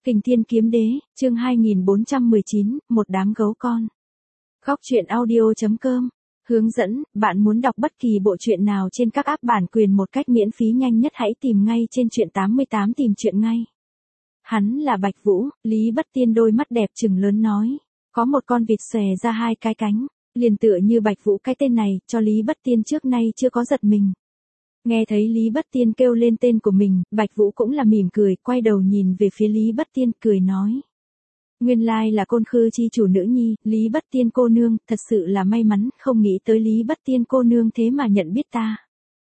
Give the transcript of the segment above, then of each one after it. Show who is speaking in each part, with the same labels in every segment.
Speaker 1: Kình Thiên Kiếm Đế, chương 2419, một đám gấu con. Góc truyện audio.com. Hướng dẫn, bạn muốn đọc bất kỳ bộ truyện nào trên các app bản quyền một cách miễn phí nhanh nhất hãy tìm ngay trên truyện 88 tìm truyện ngay. Hắn là Bạch Vũ, Lý Bất Tiên đôi mắt đẹp trừng lớn nói. Có một con vịt xòe ra hai cái cánh, liền tựa như Bạch Vũ cái tên này, cho Lý Bất Tiên trước nay chưa có giật mình. Nghe thấy Lý Bất Tiên kêu lên tên của mình, Bạch Vũ cũng là mỉm cười, quay đầu nhìn về phía Lý Bất Tiên, cười nói. Nguyên lai là Côn Khư chi chủ nữ nhi, Lý Bất Tiên cô nương, thật sự là may mắn, không nghĩ tới Lý Bất Tiên cô nương thế mà nhận biết ta.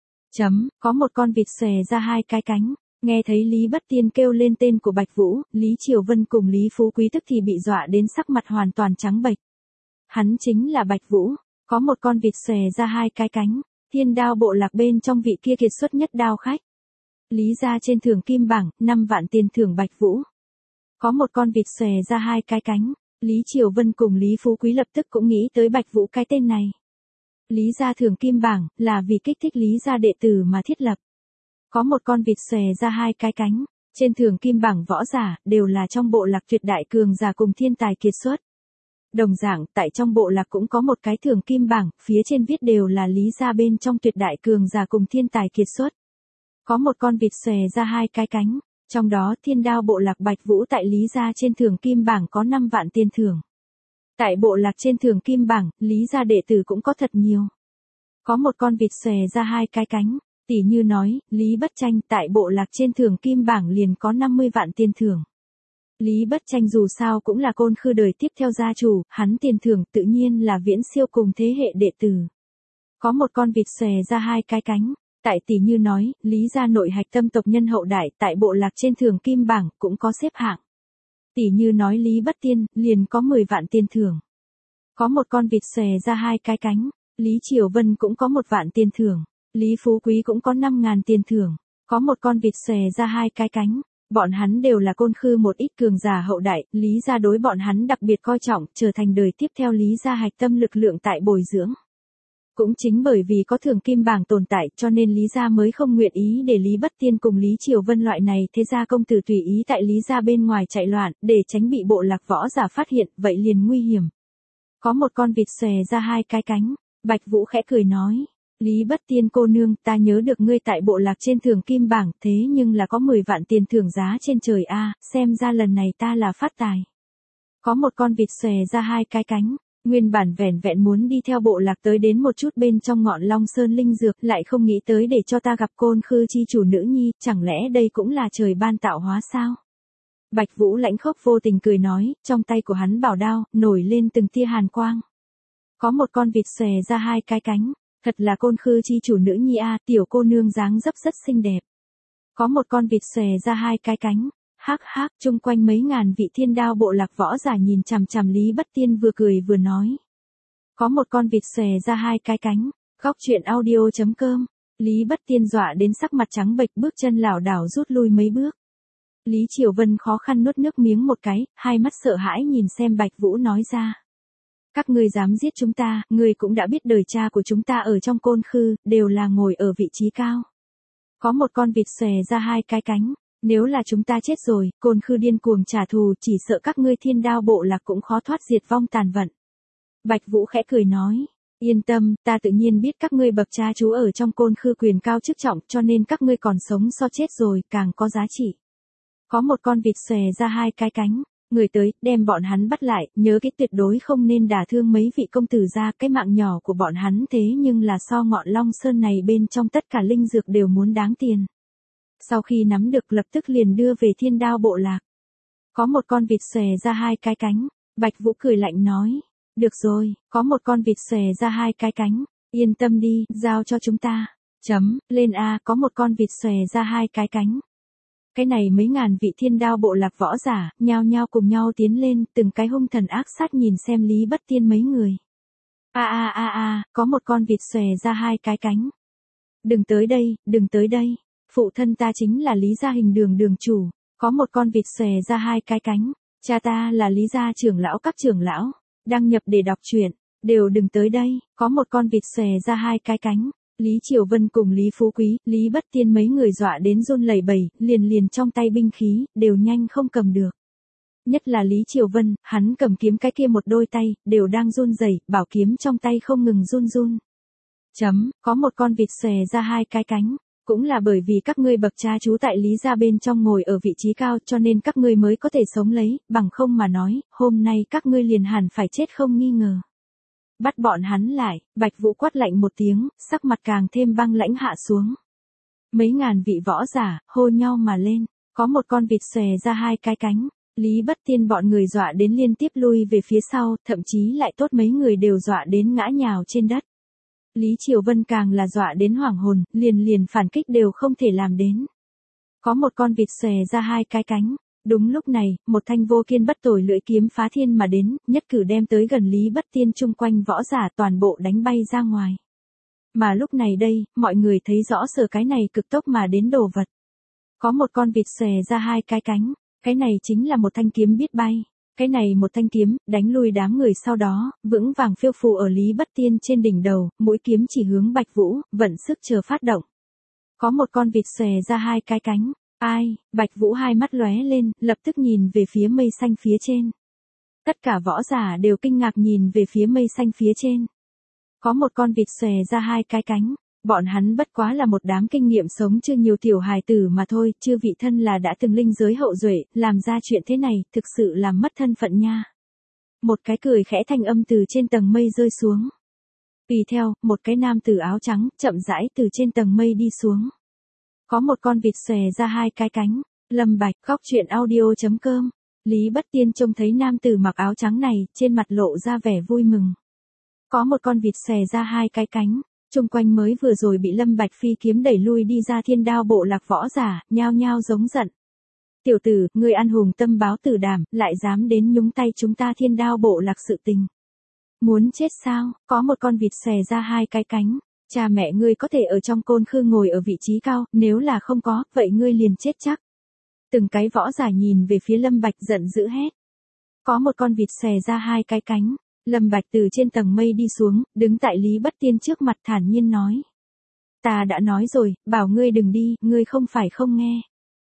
Speaker 1: Có một con vịt xòe ra hai cái cánh, nghe thấy Lý Bất Tiên kêu lên tên của Bạch Vũ, Lý Triều Vân cùng Lý Phú Quý tức thì bị dọa đến sắc mặt hoàn toàn trắng bệch. Hắn chính là Bạch Vũ, có một con vịt xòe ra hai cái cánh. Thiên Đao bộ lạc bên trong vị kia kiệt xuất nhất đao khách. Lý gia trên thưởng kim bảng, 5 vạn tiền thưởng Bạch Vũ. Có một con vịt xòe ra hai cái cánh, Lý Triều Vân cùng Lý Phú Quý lập tức cũng nghĩ tới Bạch Vũ cái tên này. Lý gia thưởng kim bảng, là vì kích thích Lý gia đệ tử mà thiết lập. Có một con vịt xòe ra hai cái cánh, trên thưởng kim bảng võ giả, đều là trong bộ lạc tuyệt đại cường giả cùng thiên tài kiệt xuất. Đồng dạng, tại trong bộ lạc cũng có một cái thưởng kim bảng, phía trên viết đều là Lý gia bên trong tuyệt đại cường giả cùng thiên tài kiệt xuất. Có một con vịt xòe ra hai cái cánh, trong đó Thiên Đao bộ lạc Bạch Vũ tại Lý gia trên thưởng kim bảng có 5 vạn tiền thưởng. Tại bộ lạc trên thưởng kim bảng, Lý gia đệ tử cũng có thật nhiều. Có một con vịt xòe ra hai cái cánh, tỉ như nói, Lý Bất Tranh tại bộ lạc trên thưởng kim bảng liền có 50 vạn tiền thưởng. Lý Bất Tranh dù sao cũng là Côn Khư đời tiếp theo gia chủ, hắn tiền thưởng tự nhiên là viễn siêu cùng thế hệ đệ tử. Có một con vịt xòe ra hai cái cánh, tại tỷ như nói, Lý gia nội hạch tâm tộc nhân hậu đại tại bộ lạc trên thưởng kim bảng cũng có xếp hạng. Tỷ như nói Lý Bất Tiên, liền có 10 vạn tiền thưởng. Có một con vịt xòe ra hai cái cánh, Lý Triều Vân cũng có 1 vạn tiền thưởng, Lý Phú Quý cũng có 5.000 tiền thưởng, có một con vịt xòe ra hai cái cánh. Bọn hắn đều là Côn Khư một ít cường giả hậu đại, Lý gia đối bọn hắn đặc biệt coi trọng, trở thành đời tiếp theo Lý gia hạch tâm lực lượng tại bồi dưỡng. Cũng chính bởi vì có thưởng kim bảng tồn tại cho nên Lý gia mới không nguyện ý để Lý Bất Tiên cùng Lý Triều Vân loại này thế gia công tử tùy ý tại Lý gia bên ngoài chạy loạn, để tránh bị bộ lạc võ giả phát hiện, vậy liền nguy hiểm. Có một con vịt xòe ra hai cái cánh, Bạch Vũ khẽ cười nói. Lý Bất Tiên cô nương, ta nhớ được ngươi tại bộ lạc trên thưởng kim bảng, thế nhưng là có 10 vạn tiền thưởng giá trên trời a, xem ra lần này ta là phát tài. Có một con vịt xòe ra hai cái cánh, nguyên bản vẻn vẹn muốn đi theo bộ lạc tới đến một chút bên trong ngọn Long Sơn linh dược, lại không nghĩ tới để cho ta gặp Côn Khư chi chủ nữ nhi, chẳng lẽ đây cũng là trời ban tạo hóa sao? Bạch Vũ lãnh khốc vô tình cười nói, trong tay của hắn bảo đao, nổi lên từng tia hàn quang. Có một con vịt xòe ra hai cái cánh. Thật là Côn Khư chi chủ nữ nhi a, tiểu cô nương dáng dấp rất xinh đẹp. Có một con vịt xòe ra hai cái cánh, hắc hắc, chung quanh mấy ngàn vị Thiên Đao bộ lạc võ giả nhìn chằm chằm Lý Bất Tiên vừa cười vừa nói. Có một con vịt xòe ra hai cái cánh, góc truyện audio.com, Lý Bất Tiên dọa đến sắc mặt trắng bệch, bước chân lảo đảo rút lui mấy bước. Lý Triều Vân khó khăn nuốt nước miếng một cái, hai mắt sợ hãi nhìn xem Bạch Vũ nói ra. Các ngươi dám giết chúng ta, ngươi cũng đã biết đời cha của chúng ta ở trong Côn Khư, đều là ngồi ở vị trí cao. Có một con vịt xòe ra hai cái cánh, nếu là chúng ta chết rồi, Côn Khư điên cuồng trả thù, chỉ sợ các ngươi Thiên Đao bộ lạc cũng khó thoát diệt vong tàn vận. Bạch Vũ khẽ cười nói, yên tâm, ta tự nhiên biết các ngươi bậc cha chú ở trong Côn Khư quyền cao chức trọng, cho nên các ngươi còn sống so chết rồi, càng có giá trị. Có một con vịt xòe ra hai cái cánh. Người tới, đem bọn hắn bắt lại, nhớ cái tuyệt đối không nên đả thương mấy vị công tử ra, cái mạng nhỏ của bọn hắn thế nhưng là so ngọn Long Sơn này bên trong tất cả linh dược đều muốn đáng tiền. Sau khi nắm được lập tức liền đưa về Thiên Đao bộ lạc. Có một con vịt xòe ra hai cái cánh, Bạch Vũ cười lạnh nói, được rồi, có một con vịt xòe ra hai cái cánh, yên tâm đi, giao cho chúng ta. Lên a, có một con vịt xòe ra hai cái cánh. Cái này mấy ngàn vị Thiên Đao bộ lạc võ giả, nhao nhao cùng nhau tiến lên, từng cái hung thần ác sát nhìn xem Lý Bất Tiên mấy người. Có một con vịt xòe ra hai cái cánh. Đừng tới đây, đừng tới đây. Phụ thân ta chính là Lý gia hình đường đường chủ. Có một con vịt xòe ra hai cái cánh. Cha ta là Lý gia trưởng lão, các trưởng lão. Đăng nhập để đọc truyện. Đều đừng tới đây. Có một con vịt xòe ra hai cái cánh. Lý Triều Vân cùng Lý Phú Quý, Lý Bất Tiên mấy người dọa đến run lẩy bẩy, liền trong tay binh khí, đều nhanh không cầm được. Nhất là Lý Triều Vân, hắn cầm kiếm cái kia một đôi tay, đều đang run rẩy, bảo kiếm trong tay không ngừng run run. Có một con vịt xòe ra hai cái cánh. Cũng là bởi vì các ngươi bậc cha chú tại Lý gia bên trong ngồi ở vị trí cao cho nên các ngươi mới có thể sống lấy, bằng không mà nói, hôm nay các ngươi liền hẳn phải chết không nghi ngờ. Bắt bọn hắn lại, Bạch Vũ quát lạnh một tiếng, sắc mặt càng thêm băng lãnh hạ xuống. Mấy ngàn vị võ giả, hô nhau mà lên, có một con vịt xòe ra hai cái cánh. Lý Bất Tiên bọn người dọa đến liên tiếp lui về phía sau, thậm chí lại tốt mấy người đều dọa đến ngã nhào trên đất. Lý Triều Vân càng là dọa đến hoảng hồn, liền phản kích đều không thể làm đến. Có một con vịt xòe ra hai cái cánh. Đúng lúc này, một thanh vô kiên bất tồi lưỡi kiếm phá thiên mà đến, nhất cử đem tới gần Lý Bất Tiên chung quanh võ giả toàn bộ đánh bay ra ngoài. Mà lúc này đây, mọi người thấy rõ sở cái này cực tốc mà đến đồ vật. Có một con vịt xòe ra hai cái cánh, cái này chính là một thanh kiếm biết bay. Cái này một thanh kiếm, đánh lui đám người sau đó, vững vàng phiêu phù ở Lý Bất Tiên trên đỉnh đầu, mũi kiếm chỉ hướng Bạch Vũ, vận sức chờ phát động. Có một con vịt xòe ra hai cái cánh. Ai, Bạch Vũ hai mắt lóe lên, lập tức nhìn về phía mây xanh phía trên. Tất cả võ giả đều kinh ngạc nhìn về phía mây xanh phía trên. Có một con vịt xòe ra hai cái cánh. Bọn hắn bất quá là một đám kinh nghiệm sống chưa nhiều tiểu hài tử mà thôi, chưa vị thân là đã từng linh giới hậu duệ, làm ra chuyện thế này, thực sự làm mất thân phận nha. Một cái cười khẽ thanh âm từ trên tầng mây rơi xuống. Tùy theo, một cái nam tử áo trắng, chậm rãi từ trên tầng mây đi xuống. Có một con vịt xòe ra hai cái cánh. Lâm Bạch, Khóc Chuyện Audio.com. Lý Bất Tiên trông thấy nam tử mặc áo trắng này, trên mặt lộ ra vẻ vui mừng. Có một con vịt xòe ra hai cái cánh. Trung quanh mới vừa rồi bị Lâm Bạch phi kiếm đẩy lui đi ra Thiên Đao bộ lạc võ giả, nhao nhao giống giận. Tiểu tử, ngươi ăn hùng tâm báo tử đảm, lại dám đến nhúng tay chúng ta Thiên Đao bộ lạc sự tình. Muốn chết sao? Có một con vịt xòe ra hai cái cánh. Cha mẹ ngươi có thể ở trong côn khư ngồi ở vị trí cao, nếu là không có, vậy ngươi liền chết chắc. Từng cái võ giả nhìn về phía Lâm Bạch giận dữ hét. Có một con vịt xòe ra hai cái cánh. Lâm Bạch từ trên tầng mây đi xuống, đứng tại Lý Bất Tiên trước mặt thản nhiên nói. Ta đã nói rồi, bảo ngươi đừng đi, ngươi không phải không nghe.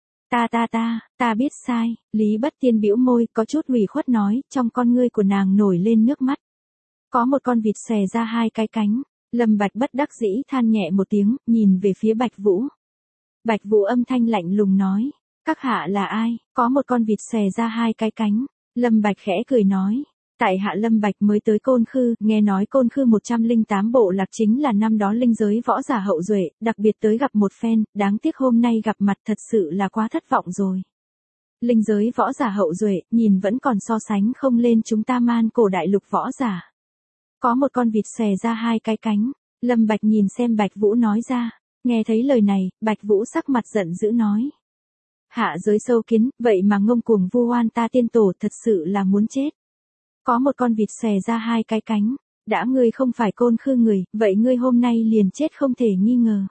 Speaker 1: Ta biết sai, Lý Bất Tiên bĩu môi, có chút ủy khuất nói, trong con ngươi của nàng nổi lên nước mắt. Có một con vịt xòe ra hai cái cánh. Lâm Bạch bất đắc dĩ than nhẹ một tiếng, nhìn về phía Bạch Vũ. Bạch Vũ âm thanh lạnh lùng nói, các hạ là ai? Có một con vịt xòe ra hai cái cánh. Lâm Bạch khẽ cười nói, tại hạ Lâm Bạch mới tới Côn Khư, nghe nói Côn Khư 108 bộ lạc chính là năm đó linh giới võ giả hậu duệ, đặc biệt tới gặp một phen, đáng tiếc hôm nay gặp mặt thật sự là quá thất vọng rồi. Linh giới võ giả hậu duệ, nhìn vẫn còn so sánh không lên chúng ta Man Cổ đại lục võ giả. Có một con vịt xòe ra hai cái cánh. Lâm Bạch nhìn xem Bạch Vũ nói ra. Nghe thấy lời này, Bạch Vũ sắc mặt giận dữ nói. Hạ giới sâu kiến, vậy mà ngông cuồng vu oan ta tiên tổ thật sự là muốn chết. Có một con vịt xòe ra hai cái cánh. Đã ngươi không phải Côn Khư người, vậy ngươi hôm nay liền chết không thể nghi ngờ.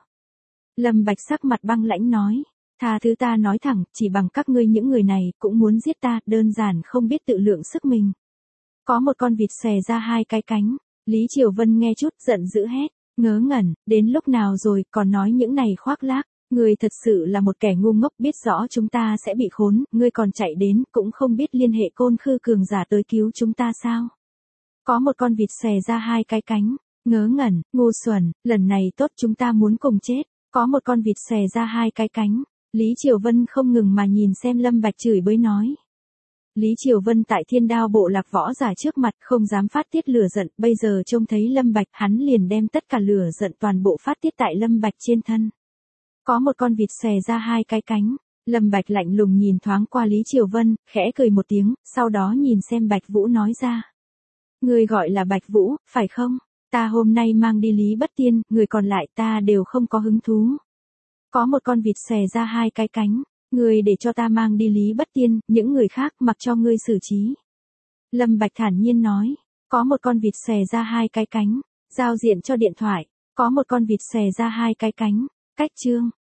Speaker 1: Lâm Bạch sắc mặt băng lãnh nói. Tha thứ ta nói thẳng, chỉ bằng các ngươi những người này cũng muốn giết ta, đơn giản không biết tự lượng sức mình. Có một con vịt xòe ra hai cái cánh. Lý Triều Vân nghe chút giận dữ hét, ngớ ngẩn, đến lúc nào rồi còn nói những này khoác lác, ngươi thật sự là một kẻ ngu ngốc biết rõ chúng ta sẽ bị khốn, ngươi còn chạy đến cũng không biết liên hệ Côn Khư cường giả tới cứu chúng ta sao. Có một con vịt xòe ra hai cái cánh, ngớ ngẩn, ngu xuẩn, lần này tốt chúng ta muốn cùng chết, có một con vịt xòe ra hai cái cánh. Lý Triều Vân không ngừng mà nhìn xem Lâm Bạch chửi bới nói. Lý Triều Vân tại Thiên Đao bộ lạc võ giả trước mặt không dám phát tiết lửa giận, bây giờ trông thấy Lâm Bạch hắn liền đem tất cả lửa giận toàn bộ phát tiết tại Lâm Bạch trên thân. Có một con vịt xòe ra hai cái cánh, Lâm Bạch lạnh lùng nhìn thoáng qua Lý Triều Vân, khẽ cười một tiếng, sau đó nhìn xem Bạch Vũ nói ra. Người gọi là Bạch Vũ, phải không? Ta hôm nay mang đi Lý Bất Tiên, người còn lại ta đều không có hứng thú. Có một con vịt xòe ra hai cái cánh. Người để cho ta mang đi Lý Bất Tiên, những người khác mặc cho ngươi xử trí. Lâm Bạch thản nhiên nói, có một con vịt xòe ra hai cái cánh, giao diện cho điện thoại, có một con vịt xòe ra hai cái cánh, cách chương.